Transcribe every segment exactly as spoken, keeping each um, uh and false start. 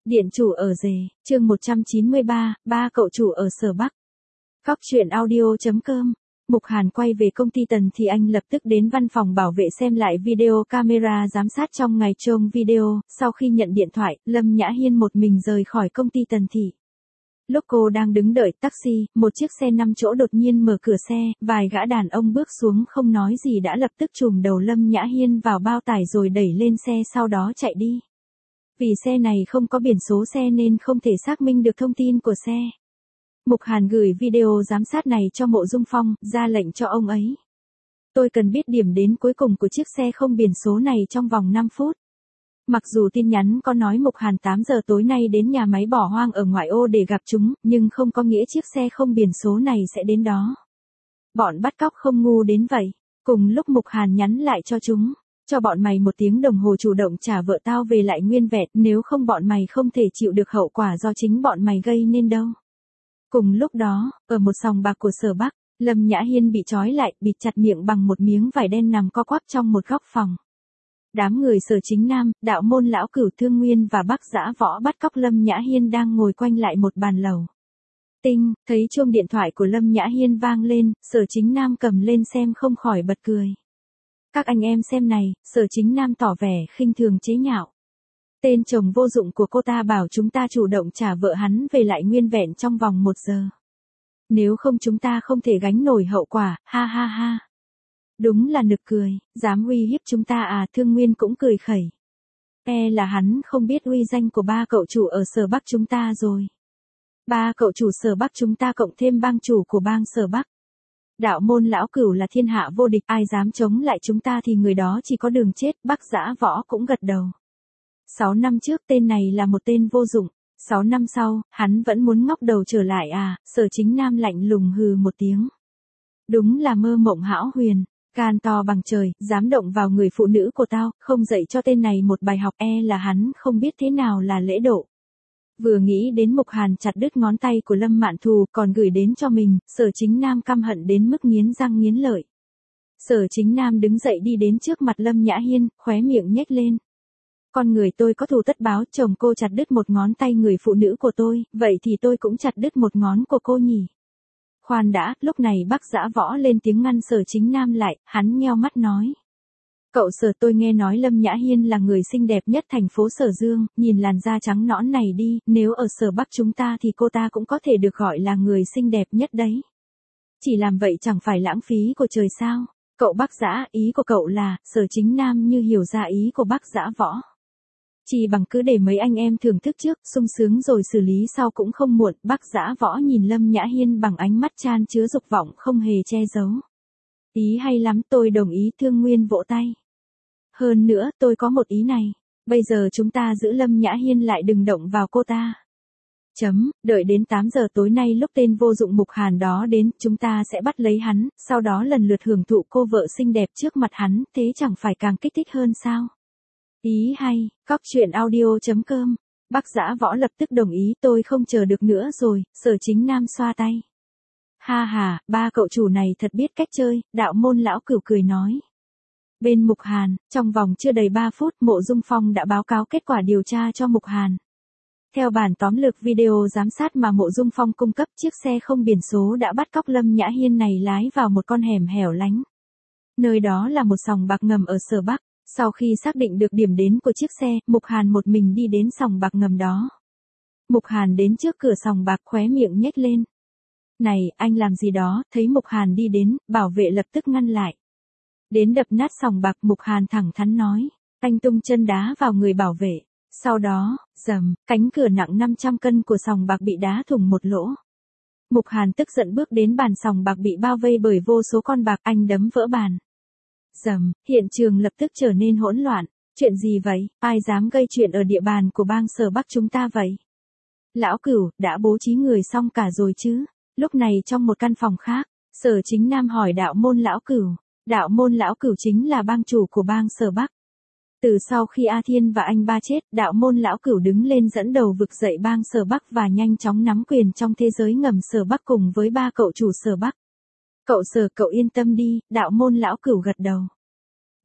Điện chủ ở rể, chương một trăm chín mươi ba, ba cậu chủ ở Sở Bắc. Cóc truyện audio.com. Mục Hàn quay về công ty Tần thì anh lập tức đến văn phòng bảo vệ xem lại video camera giám sát trong ngày trông video. Sau khi nhận điện thoại, Lâm Nhã Hiên một mình rời khỏi công ty Tần thị. Lúc cô đang đứng đợi taxi, một chiếc xe năm chỗ đột nhiên mở cửa xe, vài gã đàn ông bước xuống không nói gì đã lập tức trùm đầu Lâm Nhã Hiên vào bao tải rồi đẩy lên xe sau đó chạy đi. Vì xe này không có biển số xe nên không thể xác minh được thông tin của xe. Mục Hàn gửi video giám sát này cho Mộ Dung Phong, ra lệnh cho ông ấy. Tôi cần biết điểm đến cuối cùng của chiếc xe không biển số này trong vòng năm phút. Mặc dù tin nhắn có nói Mục Hàn tám giờ tối nay đến nhà máy bỏ hoang ở ngoại ô để gặp chúng, nhưng không có nghĩa chiếc xe không biển số này sẽ đến đó. Bọn bắt cóc không ngu đến vậy. Cùng lúc Mục Hàn nhắn lại cho chúng. Cho bọn mày một tiếng đồng hồ chủ động trả vợ tao về lại nguyên vẹn, nếu không bọn mày không thể chịu được hậu quả do chính bọn mày gây nên đâu. Cùng lúc đó, ở một sòng bạc của Sở Bắc, Lâm Nhã Hiên bị trói lại, bịt chặt miệng bằng một miếng vải đen nằm co quắp trong một góc phòng. Đám người Sở Chính Nam, Đạo Môn Lão Cửu Thương Nguyên và Bắc Dã Võ bắt cóc Lâm Nhã Hiên đang ngồi quanh lại một bàn lầu. Tinh, thấy chuông điện thoại của Lâm Nhã Hiên vang lên, Sở Chính Nam cầm lên xem không khỏi bật cười. Các anh em xem này, Sở Chính Nam tỏ vẻ khinh thường chế nhạo. Tên chồng vô dụng của cô ta bảo chúng ta chủ động trả vợ hắn về lại nguyên vẹn trong vòng một giờ. Nếu không chúng ta không thể gánh nổi hậu quả, ha ha ha. Đúng là nực cười, dám uy hiếp chúng ta à? Thương Nguyên cũng cười khẩy. E là hắn không biết uy danh của ba cậu chủ ở Sở Bắc chúng ta rồi. Ba cậu chủ Sở Bắc chúng ta cộng thêm bang chủ của bang Sở Bắc. Đạo Môn Lão Cửu là thiên hạ vô địch, ai dám chống lại chúng ta thì người đó chỉ có đường chết. Bắc Dã Võ cũng gật đầu. Sáu năm trước tên này là một tên vô dụng. Sáu năm sau, hắn vẫn muốn ngóc đầu trở lại à? Sở Chính Nam lạnh lùng hừ một tiếng. Đúng là mơ mộng hão huyền. Gan to bằng trời, dám động vào người phụ nữ của tao, không dạy cho tên này một bài học, e là hắn không biết thế nào là lễ độ. Vừa nghĩ đến Mục Hàn chặt đứt ngón tay của Lâm Mạn Thù còn gửi đến cho mình, Sở Chính Nam căm hận đến mức nghiến răng nghiến lợi. Sở Chính Nam đứng dậy đi đến trước mặt Lâm Nhã Hiên, khóe miệng nhếch lên. Con người tôi có thù tất báo, chồng cô chặt đứt một ngón tay người phụ nữ của tôi, vậy thì tôi cũng chặt đứt một ngón của cô nhỉ. Khoan đã, lúc này Bắc Dã Võ lên tiếng ngăn Sở Chính Nam lại, hắn nheo mắt nói. Cậu Sở, tôi nghe nói Lâm Nhã Hiên là người xinh đẹp nhất thành phố Sở Dương, nhìn làn da trắng nõn này đi, nếu ở Sở Bắc chúng ta thì cô ta cũng có thể được gọi là người xinh đẹp nhất đấy. Chỉ làm vậy chẳng phải lãng phí của trời sao? Cậu Bắc Dã, ý của cậu là, Sở Chính Nam như hiểu ra ý của Bắc Dã Võ. Chỉ bằng cứ để mấy anh em thưởng thức trước, sung sướng rồi xử lý sau cũng không muộn. Bắc Dã Võ nhìn Lâm Nhã Hiên bằng ánh mắt chan chứa dục vọng không hề che giấu. Ý hay lắm, tôi đồng ý. Thương Nguyên vỗ tay. Hơn nữa, tôi có một ý này. Bây giờ chúng ta giữ Lâm Nhã Hiên lại, đừng động vào cô ta. Chấm, đợi đến tám giờ tối nay lúc tên vô dụng Mục Hàn đó đến, chúng ta sẽ bắt lấy hắn, sau đó lần lượt hưởng thụ cô vợ xinh đẹp trước mặt hắn, thế chẳng phải càng kích thích hơn sao? Ý hay, cóc truyện audio.com. Bắc Dã Võ lập tức đồng ý, tôi không chờ được nữa rồi. Sở Chính Nam xoa tay. Ha ha, ba cậu chủ này thật biết cách chơi, Đạo Môn Lão Cửu cười nói. Bên Mục Hàn, trong vòng chưa đầy ba phút, Mộ Dung Phong đã báo cáo kết quả điều tra cho Mục Hàn. Theo bản tóm lược video giám sát mà Mộ Dung Phong cung cấp, chiếc xe không biển số đã bắt cóc Lâm Nhã Hiên này lái vào một con hẻm hẻo lánh. Nơi đó là một sòng bạc ngầm ở Sở Bắc. Sau khi xác định được điểm đến của chiếc xe, Mục Hàn một mình đi đến sòng bạc ngầm đó. Mục Hàn đến trước cửa sòng bạc, khóe miệng nhếch lên. Này, anh làm gì đó? Thấy Mục Hàn đi đến, bảo vệ lập tức ngăn lại. Đến đập nát sòng bạc, Mục Hàn thẳng thắn nói. Anh tung chân đá vào người bảo vệ. Sau đó, rầm, cánh cửa nặng năm trăm cân của sòng bạc bị đá thủng một lỗ. Mục Hàn tức giận bước đến bàn sòng bạc bị bao vây bởi vô số con bạc, anh đấm vỡ bàn. Rầm, hiện trường lập tức trở nên hỗn loạn. Chuyện gì vậy? Ai dám gây chuyện ở địa bàn của bang Sở Bắc chúng ta vậy? Lão Cửu, đã bố trí người xong cả rồi chứ? Lúc này trong một căn phòng khác, Sở Chính Nam hỏi Đạo Môn Lão Cửu. Đạo Môn Lão Cửu chính là bang chủ của bang Sở Bắc. Từ sau khi A Thiên và anh ba chết, Đạo Môn Lão Cửu đứng lên dẫn đầu vực dậy bang Sở Bắc và nhanh chóng nắm quyền trong thế giới ngầm Sở Bắc cùng với ba cậu chủ Sở Bắc. Cậu Sở, cậu yên tâm đi, Đạo Môn Lão Cửu gật đầu.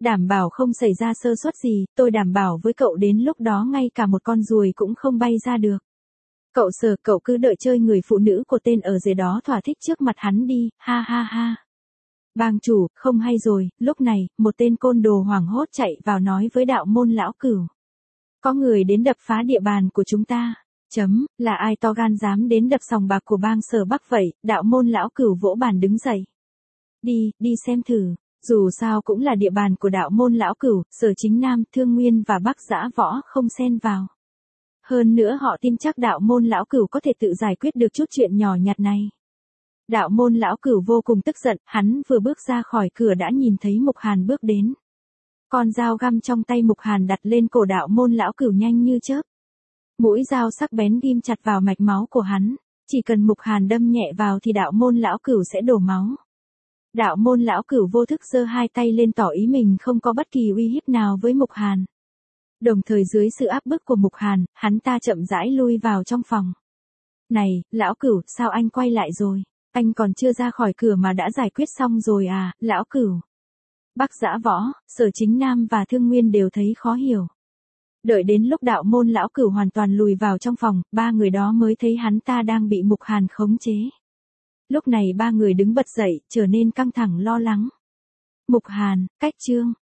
Đảm bảo không xảy ra sơ suất gì, tôi đảm bảo với cậu đến lúc đó ngay cả một con ruồi cũng không bay ra được. Cậu Sở, cậu cứ đợi chơi người phụ nữ của tên ở dưới đó thỏa thích trước mặt hắn đi, ha ha ha. Bang chủ, không hay rồi, lúc này, một tên côn đồ hoảng hốt chạy vào nói với đạo môn lão cửu. Có người đến đập phá địa bàn của chúng ta. Chấm, là ai to gan dám đến đập sòng bạc của bang Sở Bắc vậy, đạo môn lão cửu vỗ bàn đứng dậy. Đi, đi xem thử, dù sao cũng là địa bàn của đạo môn lão cửu, Sở Chính Nam, Thương Nguyên và Bắc Giã Võ không xen vào. Hơn nữa họ tin chắc đạo môn lão cửu có thể tự giải quyết được chút chuyện nhỏ nhặt này. Đạo môn lão cửu vô cùng tức giận, hắn vừa bước ra khỏi cửa đã nhìn thấy Mục Hàn bước đến. Con dao găm trong tay Mục Hàn đặt lên cổ đạo môn lão cửu nhanh như chớp. Mũi dao sắc bén ghim chặt vào mạch máu của hắn, chỉ cần Mục Hàn đâm nhẹ vào thì đạo môn lão cửu sẽ đổ máu. Đạo môn lão cửu vô thức giơ hai tay lên tỏ ý mình không có bất kỳ uy hiếp nào với Mục Hàn. Đồng thời dưới sự áp bức của Mục Hàn, hắn ta chậm rãi lui vào trong phòng. Này, lão cửu, sao anh quay lại rồi? Anh còn chưa ra khỏi cửa mà đã giải quyết xong rồi à, lão cửu? Bắc Giã Võ, Sở Chính Nam và Thương Nguyên đều thấy khó hiểu. Đợi đến lúc đạo môn lão cửu hoàn toàn lùi vào trong phòng, ba người đó mới thấy hắn ta đang bị Mục Hàn khống chế. Lúc này ba người đứng bật dậy, trở nên căng thẳng lo lắng. Mục Hàn, cách chương.